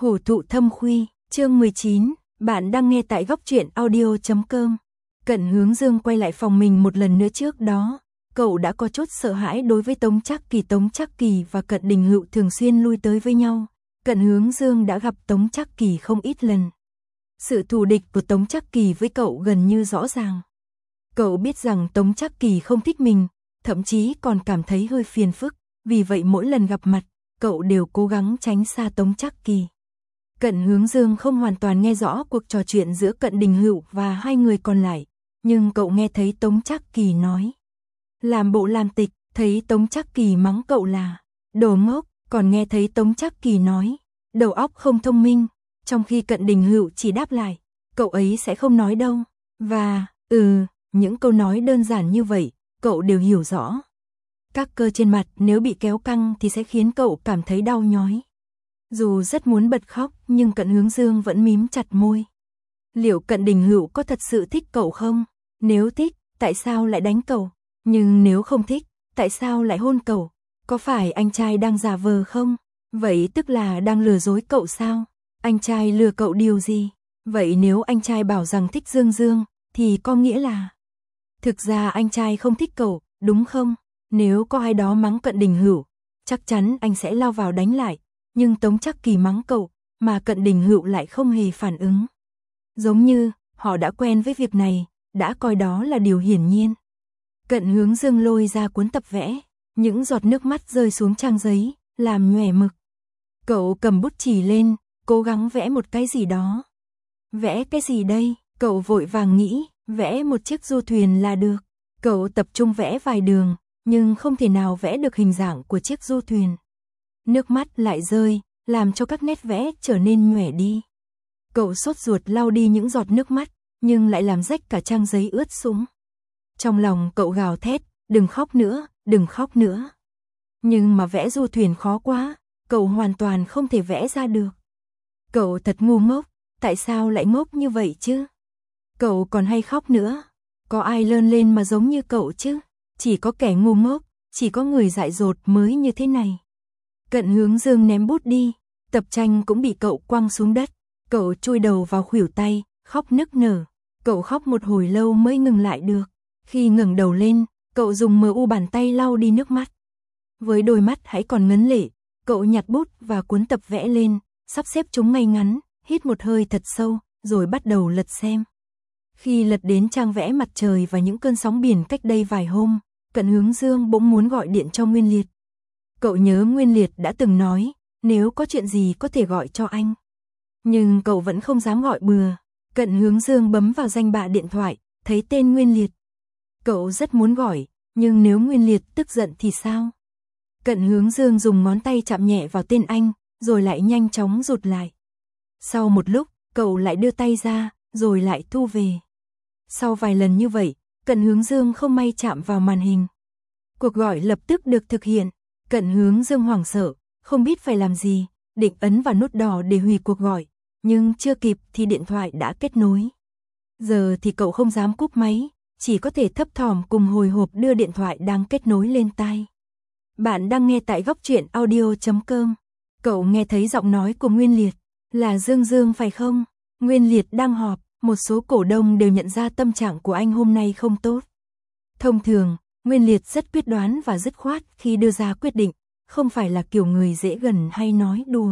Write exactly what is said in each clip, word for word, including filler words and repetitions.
Hổ thụ thâm khuy, chương mười chín, bạn đang nghe tại góc truyện audio chấm com. Cận Hướng Dương quay lại phòng mình một lần nữa. Trước đó, cậu đã có chút sợ hãi đối với Tống Trác Kỳ. Tống Trác Kỳ và Cận Đình Hựu thường xuyên lui tới với nhau. Cận Hướng Dương đã gặp Tống Trác Kỳ không ít lần. Sự thù địch của Tống Trác Kỳ với cậu gần như rõ ràng. Cậu biết rằng Tống Trác Kỳ không thích mình, thậm chí còn cảm thấy hơi phiền phức, vì vậy mỗi lần gặp mặt, cậu đều cố gắng tránh xa Tống Trác Kỳ. Cận Hướng Dương không hoàn toàn nghe rõ cuộc trò chuyện giữa Cận Đình Hựu và hai người còn lại, nhưng cậu nghe thấy Tống Trác Kỳ nói. Làm bộ làm tịch, thấy Tống Trác Kỳ mắng cậu là đồ ngốc, còn nghe thấy Tống Trác Kỳ nói đầu óc không thông minh, trong khi Cận Đình Hựu chỉ đáp lại, cậu ấy sẽ không nói đâu, và, ừ, những câu nói đơn giản như vậy, cậu đều hiểu rõ. Các cơ trên mặt nếu bị kéo căng thì sẽ khiến cậu cảm thấy đau nhói. Dù rất muốn bật khóc nhưng Cận Hướng Dương vẫn mím chặt môi. Liệu Cận Đình Hựu có thật sự thích cậu không? Nếu thích, tại sao lại đánh cậu? Nhưng nếu không thích, tại sao lại hôn cậu? Có phải anh trai đang giả vờ không? Vậy tức là đang lừa dối cậu sao? Anh trai lừa cậu điều gì? Vậy nếu anh trai bảo rằng thích Dương Dương, thì có nghĩa là thực ra anh trai không thích cậu, đúng không? Nếu có ai đó mắng Cận Đình Hựu, chắc chắn anh sẽ lao vào đánh lại. Nhưng Tống Trác Kỳ mắng cậu, mà Cận Đình Hựu lại không hề phản ứng. Giống như, họ đã quen với việc này, đã coi đó là điều hiển nhiên. Cận Hướng Dương lôi ra cuốn tập vẽ, những giọt nước mắt rơi xuống trang giấy, làm nhòe mực. Cậu cầm bút chì lên, cố gắng vẽ một cái gì đó. Vẽ cái gì đây? Cậu vội vàng nghĩ, vẽ một chiếc du thuyền là được. Cậu tập trung vẽ vài đường, nhưng không thể nào vẽ được hình dạng của chiếc du thuyền. Nước mắt lại rơi, làm cho các nét vẽ trở nên nhòe đi. Cậu sốt ruột lau đi những giọt nước mắt, nhưng lại làm rách cả trang giấy ướt sũng. Trong lòng cậu gào thét, đừng khóc nữa, đừng khóc nữa. Nhưng mà vẽ du thuyền khó quá, cậu hoàn toàn không thể vẽ ra được. Cậu thật ngu ngốc, tại sao lại ngốc như vậy chứ? Cậu còn hay khóc nữa, có ai lớn lên mà giống như cậu chứ? Chỉ có kẻ ngu ngốc, chỉ có người dại dột mới như thế này. Cận Hướng Dương ném bút đi, tập tranh cũng bị cậu quăng xuống đất. Cậu chui đầu vào khuỷu tay, khóc nức nở. Cậu khóc một hồi lâu mới ngừng lại được. Khi ngẩng đầu lên, cậu dùng mờ u bàn tay lau đi nước mắt. Với đôi mắt hãy còn ngấn lệ, cậu nhặt bút và cuốn tập vẽ lên, sắp xếp chúng ngay ngắn, hít một hơi thật sâu, rồi bắt đầu lật xem. Khi lật đến trang vẽ mặt trời và những cơn sóng biển cách đây vài hôm, Cận Hướng Dương bỗng muốn gọi điện cho Nguyên Liệt. Cậu nhớ Nguyên Liệt đã từng nói, nếu có chuyện gì có thể gọi cho anh. Nhưng cậu vẫn không dám gọi bừa. Cận Hướng Dương bấm vào danh bạ điện thoại, thấy tên Nguyên Liệt. Cậu rất muốn gọi, nhưng nếu Nguyên Liệt tức giận thì sao? Cận Hướng Dương dùng ngón tay chạm nhẹ vào tên anh, rồi lại nhanh chóng rụt lại. Sau một lúc, cậu lại đưa tay ra, rồi lại thu về. Sau vài lần như vậy, Cận Hướng Dương không may chạm vào màn hình. Cuộc gọi lập tức được thực hiện. Cận Hướng Dương hoảng sợ, không biết phải làm gì, định ấn vào nút đỏ để hủy cuộc gọi, nhưng chưa kịp thì điện thoại đã kết nối. Giờ thì cậu không dám cúp máy, chỉ có thể thấp thỏm cùng hồi hộp đưa điện thoại đang kết nối lên tai. Bạn đang nghe tại góc truyện audio chấm com. Cậu nghe thấy giọng nói của Nguyên Liệt, là Dương Dương phải không? Nguyên Liệt đang họp, một số cổ đông đều nhận ra tâm trạng của anh hôm nay không tốt. Thông thường, Nguyên Liệt rất quyết đoán và dứt khoát khi đưa ra quyết định, không phải là kiểu người dễ gần hay nói đùa.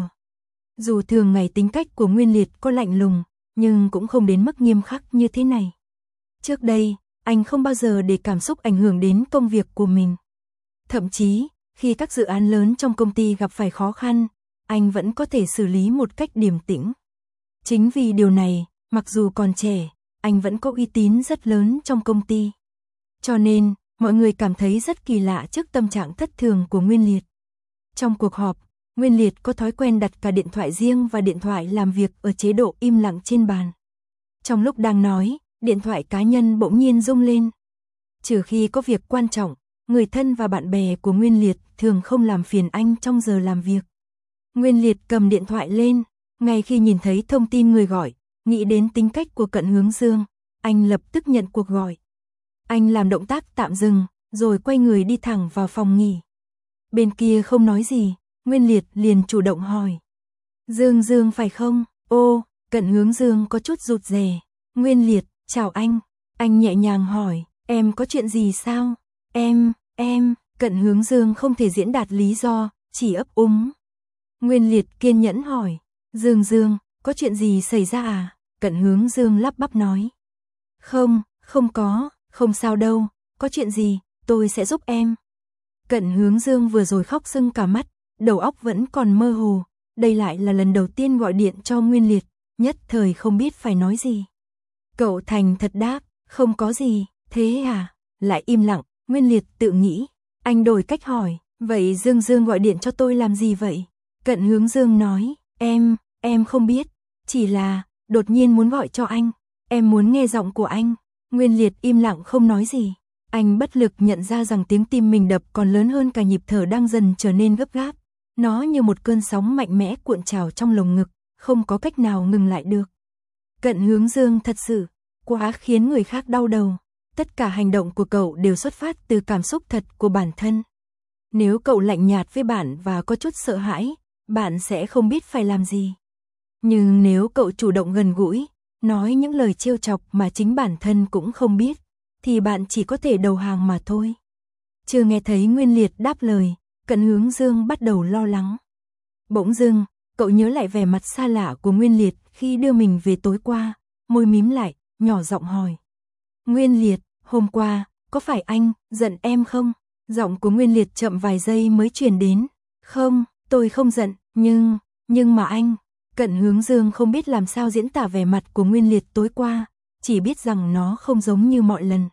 Dù thường ngày tính cách của Nguyên Liệt có lạnh lùng, nhưng cũng không đến mức nghiêm khắc như thế này. Trước đây, anh không bao giờ để cảm xúc ảnh hưởng đến công việc của mình. Thậm chí, khi các dự án lớn trong công ty gặp phải khó khăn, anh vẫn có thể xử lý một cách điềm tĩnh. Chính vì điều này, mặc dù còn trẻ, anh vẫn có uy tín rất lớn trong công ty. Cho nên, mọi người cảm thấy rất kỳ lạ trước tâm trạng thất thường của Nguyên Liệt. Trong cuộc họp, Nguyên Liệt có thói quen đặt cả điện thoại riêng và điện thoại làm việc ở chế độ im lặng trên bàn. Trong lúc đang nói, điện thoại cá nhân bỗng nhiên rung lên. Trừ khi có việc quan trọng, người thân và bạn bè của Nguyên Liệt thường không làm phiền anh trong giờ làm việc. Nguyên Liệt cầm điện thoại lên, ngay khi nhìn thấy thông tin người gọi, nghĩ đến tính cách của Cận Hướng Dương, anh lập tức nhận cuộc gọi. Anh làm động tác tạm dừng, rồi quay người đi thẳng vào phòng nghỉ. Bên kia không nói gì, Nguyên Liệt liền chủ động hỏi. Dương Dương phải không? Ô, Cận Hướng Dương có chút rụt rè. Nguyên Liệt, chào anh. Anh nhẹ nhàng hỏi, em có chuyện gì sao? Em, em, Cận Hướng Dương không thể diễn đạt lý do, chỉ ấp úng. Nguyên Liệt kiên nhẫn hỏi, Dương Dương, có chuyện gì xảy ra à? Cận Hướng Dương lắp bắp nói. Không, không có, không sao đâu, có chuyện gì, tôi sẽ giúp em. Cận Hướng Dương vừa rồi khóc sưng cả mắt, đầu óc vẫn còn mơ hồ, đây lại là lần đầu tiên gọi điện cho Nguyên Liệt, nhất thời không biết phải nói gì. Cậu thành thật đáp, không có gì, thế à? Lại im lặng, Nguyên Liệt tự nghĩ, anh đổi cách hỏi, vậy Dương Dương gọi điện cho tôi làm gì vậy? Cận Hướng Dương nói, em, em không biết, chỉ là, đột nhiên muốn gọi cho anh, em muốn nghe giọng của anh. Nguyên Liệt im lặng không nói gì, anh bất lực nhận ra rằng tiếng tim mình đập còn lớn hơn cả nhịp thở đang dần trở nên gấp gáp. Nó như một cơn sóng mạnh mẽ cuộn trào trong lồng ngực, không có cách nào ngừng lại được. Cận Hướng Dương thật sự quá khiến người khác đau đầu. Tất cả hành động của cậu đều xuất phát từ cảm xúc thật của bản thân. Nếu cậu lạnh nhạt với bạn và có chút sợ hãi, bạn sẽ không biết phải làm gì. Nhưng nếu cậu chủ động gần gũi, nói những lời trêu chọc mà chính bản thân cũng không biết, thì bạn chỉ có thể đầu hàng mà thôi. Chưa nghe thấy Nguyên Liệt đáp lời, Cận Hướng Dương bắt đầu lo lắng. Bỗng dưng, cậu nhớ lại vẻ mặt xa lạ của Nguyên Liệt khi đưa mình về tối qua, môi mím lại, nhỏ giọng hỏi. Nguyên Liệt, hôm qua, có phải anh giận em không? Giọng của Nguyên Liệt chậm vài giây mới truyền đến. Không, tôi không giận, nhưng, nhưng mà anh. Cận Hướng Dương không biết làm sao diễn tả vẻ mặt của Nguyên Liệt tối qua, chỉ biết rằng nó không giống như mọi lần.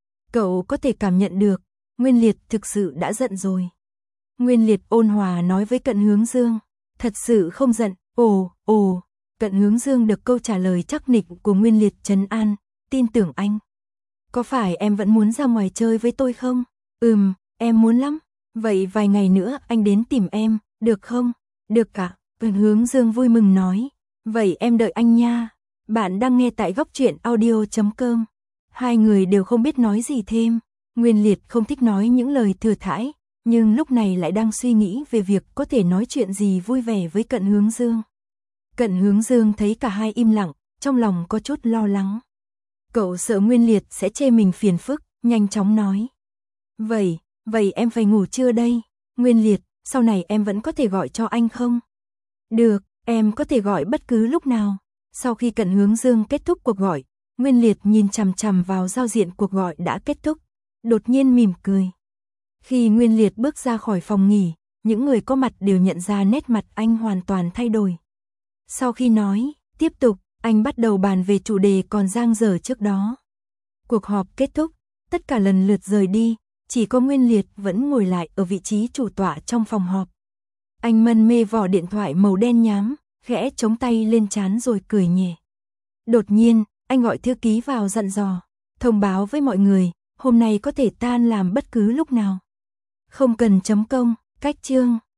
Cậu có thể cảm nhận được, Nguyên Liệt thực sự đã giận rồi. Nguyên Liệt ôn hòa nói với Cận Hướng Dương, thật sự không giận, ồ, ồ. Cận Hướng Dương được câu trả lời chắc nịch của Nguyên Liệt trấn an, tin tưởng anh. Có phải em vẫn muốn ra ngoài chơi với tôi không? Ừm, em muốn lắm. Vậy vài ngày nữa anh đến tìm em, được không? Được cả. Cận Hướng Dương vui mừng nói. Vậy em đợi anh nha. Bạn đang nghe tại góc truyện audio chấm com. Hai người đều không biết nói gì thêm. Nguyên Liệt không thích nói những lời thừa thãi, nhưng lúc này lại đang suy nghĩ về việc có thể nói chuyện gì vui vẻ với Cận Hướng Dương. Cận Hướng Dương thấy cả hai im lặng, trong lòng có chút lo lắng. Cậu sợ Nguyên Liệt sẽ chê mình phiền phức, nhanh chóng nói. Vậy, vậy em phải ngủ trưa đây. Nguyên Liệt, sau này em vẫn có thể gọi cho anh không? Được, em có thể gọi bất cứ lúc nào. Sau khi Cận Hướng Dương kết thúc cuộc gọi, Nguyên Liệt nhìn chằm chằm vào giao diện cuộc gọi đã kết thúc, đột nhiên mỉm cười. Khi Nguyên Liệt bước ra khỏi phòng nghỉ, những người có mặt đều nhận ra nét mặt anh hoàn toàn thay đổi. Sau khi nói, tiếp tục, anh bắt đầu bàn về chủ đề còn dang dở trước đó. Cuộc họp kết thúc, tất cả lần lượt rời đi, chỉ có Nguyên Liệt vẫn ngồi lại ở vị trí chủ tọa trong phòng họp. Anh mân mê vỏ điện thoại màu đen nhám, khẽ chống tay lên trán rồi cười nhẹ. Đột nhiên, anh gọi thư ký vào dặn dò, thông báo với mọi người, hôm nay có thể tan làm bất cứ lúc nào. Không cần chấm công, cách chương.